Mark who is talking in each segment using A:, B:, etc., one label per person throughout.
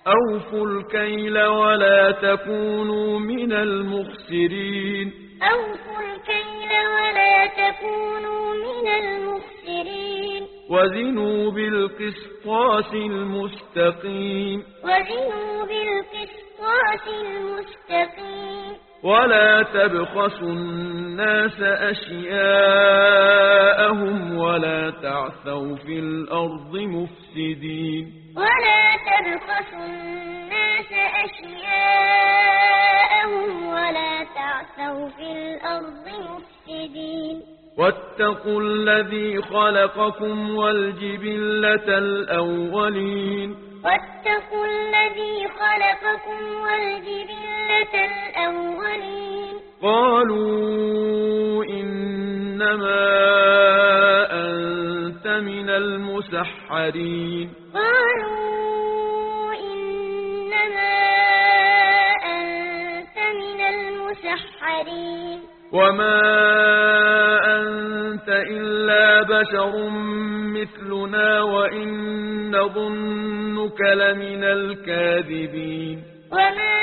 A: أوفوا الكيل ولا تكونوا من المخسرين.
B: أوفوا الكيل ولا تكونوا من المخسرين.
A: وزنوا بالقسطاس المستقيم.
B: وزنوا بالقسطاس المستقيم.
A: ولا تبخسوا الناس أشياءهم ولا تعثوا في الأرض مفسدين.
B: ولا تبخسوا الناس أشياءهم ولا تعثوا في الأرض مفسدين.
A: واتقوا الذي خلقكم والجبلة الأولين.
B: واتقوا الذي خلقكم والجبلة الأولين.
A: قالوا إنما أنت من المسحرين.
B: قالوا إنما أنت من المسحرين.
A: وما أنت إلا بشر مثلنا وإن نظنك لمن الكاذبين.
B: وما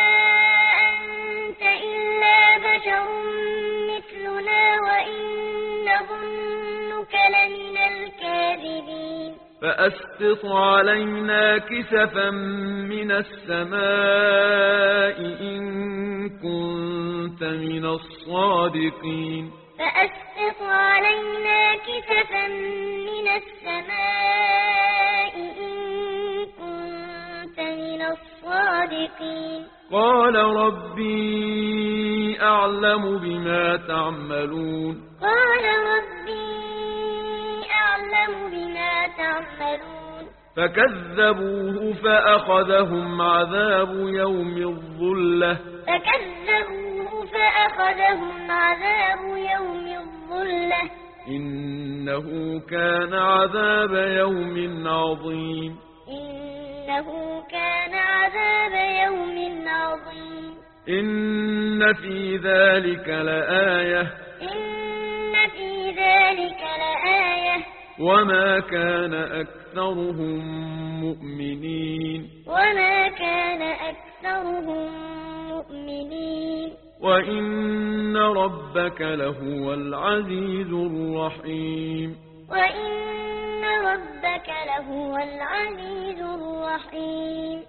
B: أنت إلا بشر مثلنا وإن نظنك لمن الكاذبين.
A: فأسقط علينا كسفا من السماء إن كنت من الصادقين.
B: فأسقط علينا كسفا من السماء إن كنت من الصادقين.
A: قال ربي أعلم بما تعملون.
B: قال ربي أعلم بما تعملون.
A: فكذبوه فأخذهم عذاب يوم الظلة.
B: فكذبوه فأخذهم عذاب يوم الظلة.
A: إنه كان عذاب يوم عظيم.
B: إنه كان عذاب يوم عظيم.
A: إن في ذلك لآية.
B: إن في ذلك لآية.
A: وما كان أكثرهم مؤمنين.
B: وما كان أكثرهم مؤمنين.
A: وإن ربك لهو العزيز الرحيم.
B: وإن ربك لهو العزيز الرحيم.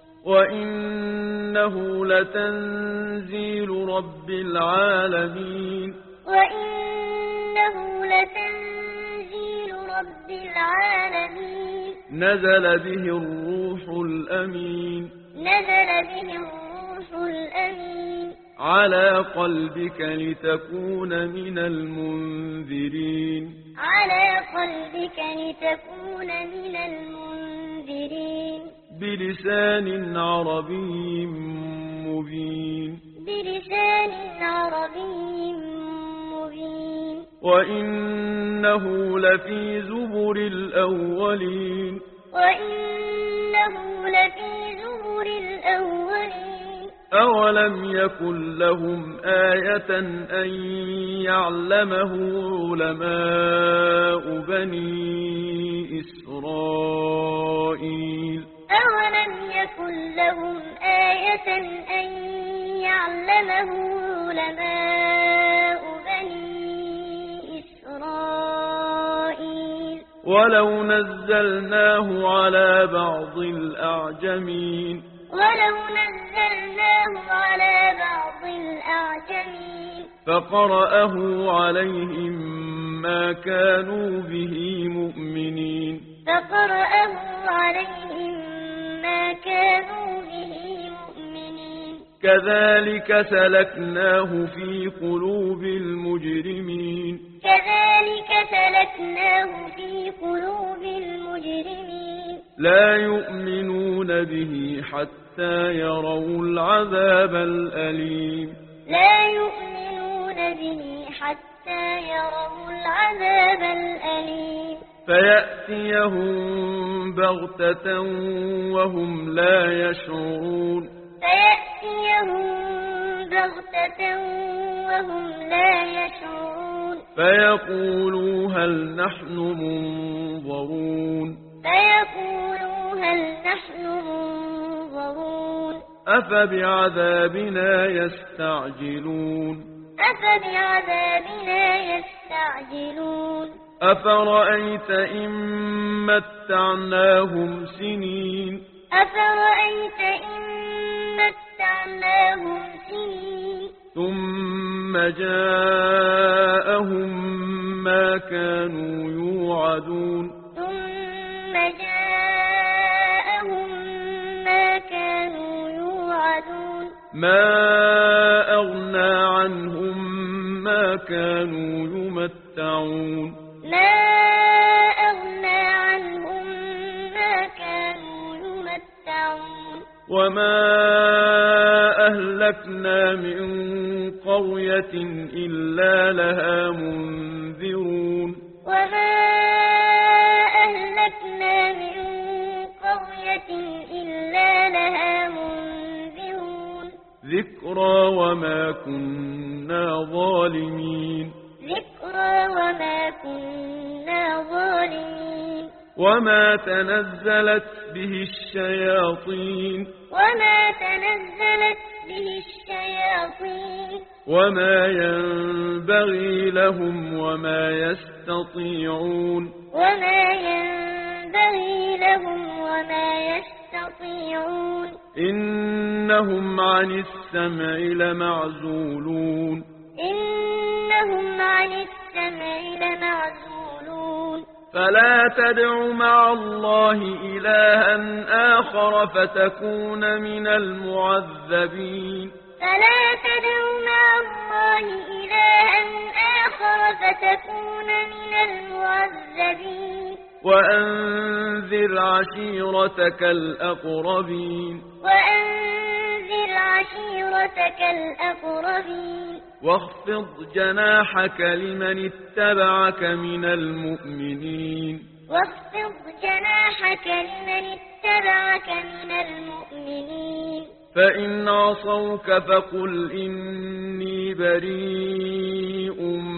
A: وإنه لتنزيل رب العالمين.
B: وإنه لتنزيل رب العالمين.
A: نزل به الروح الأمين.
B: نزل به الروح الأمين.
A: على قلبك لتكون من المنذرين.
B: على قلبك لتكون من المنذرين.
A: بلسان عربي مبين.
B: بلسان عربي مبين.
A: وإنه لفي زبر الأولين.
B: وإنه لفي زبر الأولين.
A: أولم يكن لهم آية أن يعلمه علماء بني إسرائيل.
B: أولم يكن لهم آية أن يعلمه علماء بني إسرائيل.
A: ولو نزلناه على بعض الأعجمين.
B: ولو نزلناه على بعض الأعجمين.
A: فقرأه عليهم ما كانوا به مؤمنين.
B: فقرأه عليهم ما كانوا به مؤمنين.
A: كذلك سلكناه في قلوب المجرمين.
B: كذلك سلكناه في قلوب المجرمين.
A: لا يؤمنون به حتى يروا العذاب الأليم.
B: لا يؤمنون به حتى يروا العذاب الأليم.
A: فيأتيهم بغتة وهم لا يشعرون.
B: فيأتيهم بغتة وهم لا يشعرون.
A: فيقولوا هل نحن منظرون.
B: فيقولوا هل نحن منظرون.
A: أفبعذابنا يستعجلون
B: أفبعذابنا يستعجلون
A: أفرأيت إن متعناهم سنين
B: أفرأيت إن متعناهم سنين
A: ثم جاءهم ما كانوا يوعدون
B: ثم جاءهم ما كانوا يوعدون
A: ما أغنى عنهم ما كانوا يمتعون
B: ما أغنى عنهم ما كانوا يمتعون
A: وما أهلكنا من قرية إلا لها منذرون
B: وما أهلكنا من قرية إلا لها منذرون
A: ذكرى وما كنا ظالمين
B: ذكرى وما كنا ظالمين
A: وما تنزلت به الشياطين
B: وما تنزلت به الشياطين
A: وما ينبغي لهم وما يستطيعون
B: وما ينبغي لهم وما يستطيعون
A: إنهم عن السمع لمعزولون
B: إنهم عن السمع لمعزولون
A: فلا تدع مع الله إلها آخر فتكون من المعذبين
B: فلا تدع مع الله إلها آخر فتكون من المعذبين
A: وأنذر عشيرتك الأقربين
B: وأنذر عشيرتك الأقربين
A: واخفض جناحك لمن اتبعك من المؤمنين
B: واخفض جناحك لمن اتبعك من المؤمنين
A: فإن عصوك فقل إني بريء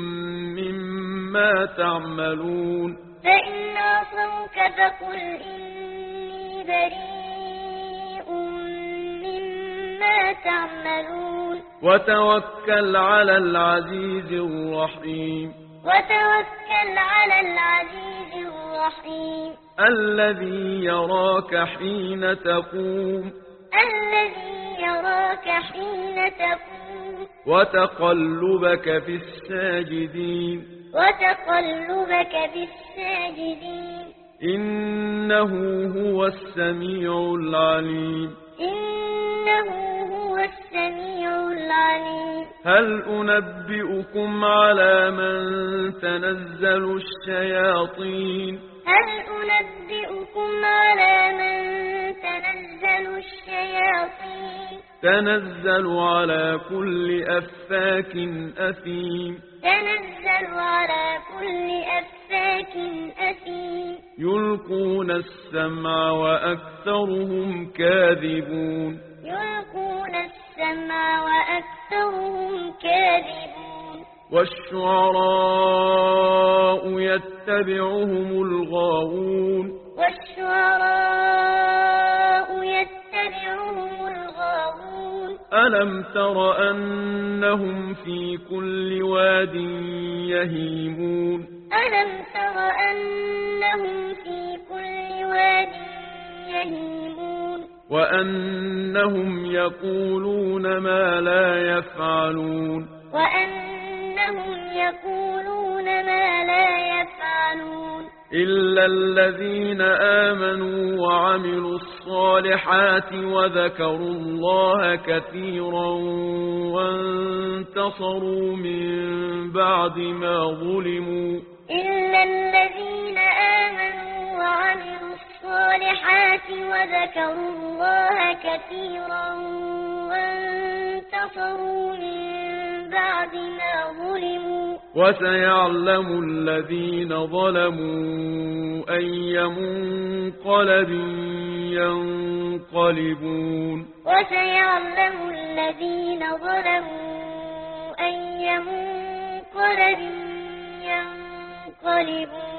A: مما تعملون
B: فإن عصوك فقل إني بريء مما تعملون
A: وتوكل على العزيز الرحيم
B: وتوكل على العزيز الرحيم
A: الذي يراك حين تقوم
B: الذي يراك حين تقوم
A: وتقلبك في الساجدين
B: وتقلبك في الساجدين
A: إنه هو السميع العليم
B: إنه هو السميع العليم
A: هل أنبئكم على من تنزل الشياطين
B: هل أنبئكم على من تنزل الشياطين
A: تنزل على كل أفاك أثيم
B: تنزل على كل أفاك أثيم
A: يلقون السمع وأكثرهم كاذبون
B: يلقون السمع وأكثرهم كاذبون
A: والشعراء يتبعهم الغاوون
B: والشعراء يتبعهم الغاوون
A: ألم تر أنهم في كل واد يهيمون
B: ألم تر أنهم في كل واد يهيمون
A: وأنهم يقولون ما لا يفعلون
B: وأنهم يقولون ما لا يفعلون
A: إلا الذين آمنوا وعملوا الصالحات وذكروا الله كثيرا وانتصروا من بعد ما ظلموا
B: إلا الذين آمنوا وعملوا الصالحات وذكروا الله كثيرا وانتصروا من بعد ما ظلموا
A: وسيعلم الذين ظلموا أي منقلب ينقلبون
B: وسيعلم الذين ظلموا أي منقلب ينقلبون